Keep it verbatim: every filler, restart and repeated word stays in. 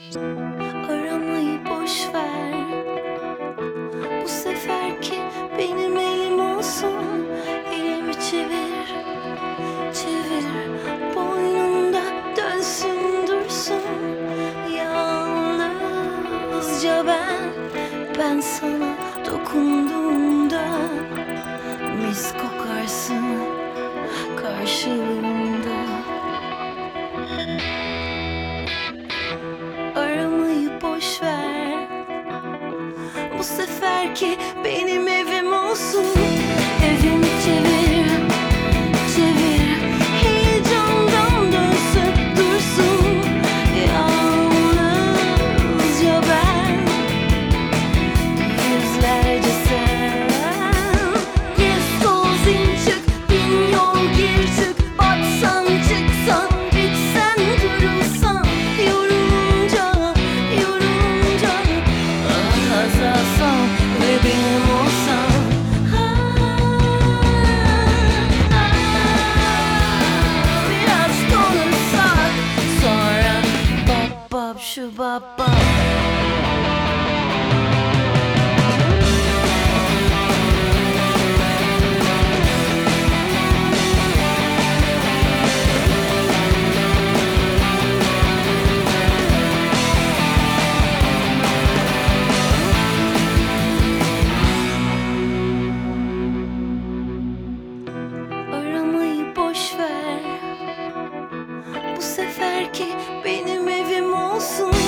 Aramayı boş ver. Bu seferki benim elim olsun. Elimi çevir, çevir. Boynunda dönsün dursun. Yalnızca ben, ben sana dokunduğumda mis kokarsın karşılığında. Aramayı boş ver. Bu seferki benim evim olsun. Evimi çevir, çevir. Heyecandan dönsün dursun. Yalnızca ben, yüzlerce sen. Yes olsun çık, bin yol gir çık. Batsan çıksan, bitsen durulsan. Yorulunca, yorulunca azalsan ve benim olsan. Biraz konuşsak sonra. Bap bap şu bap bap. Aramayı boş ver. Bu seferki benim evim olsun.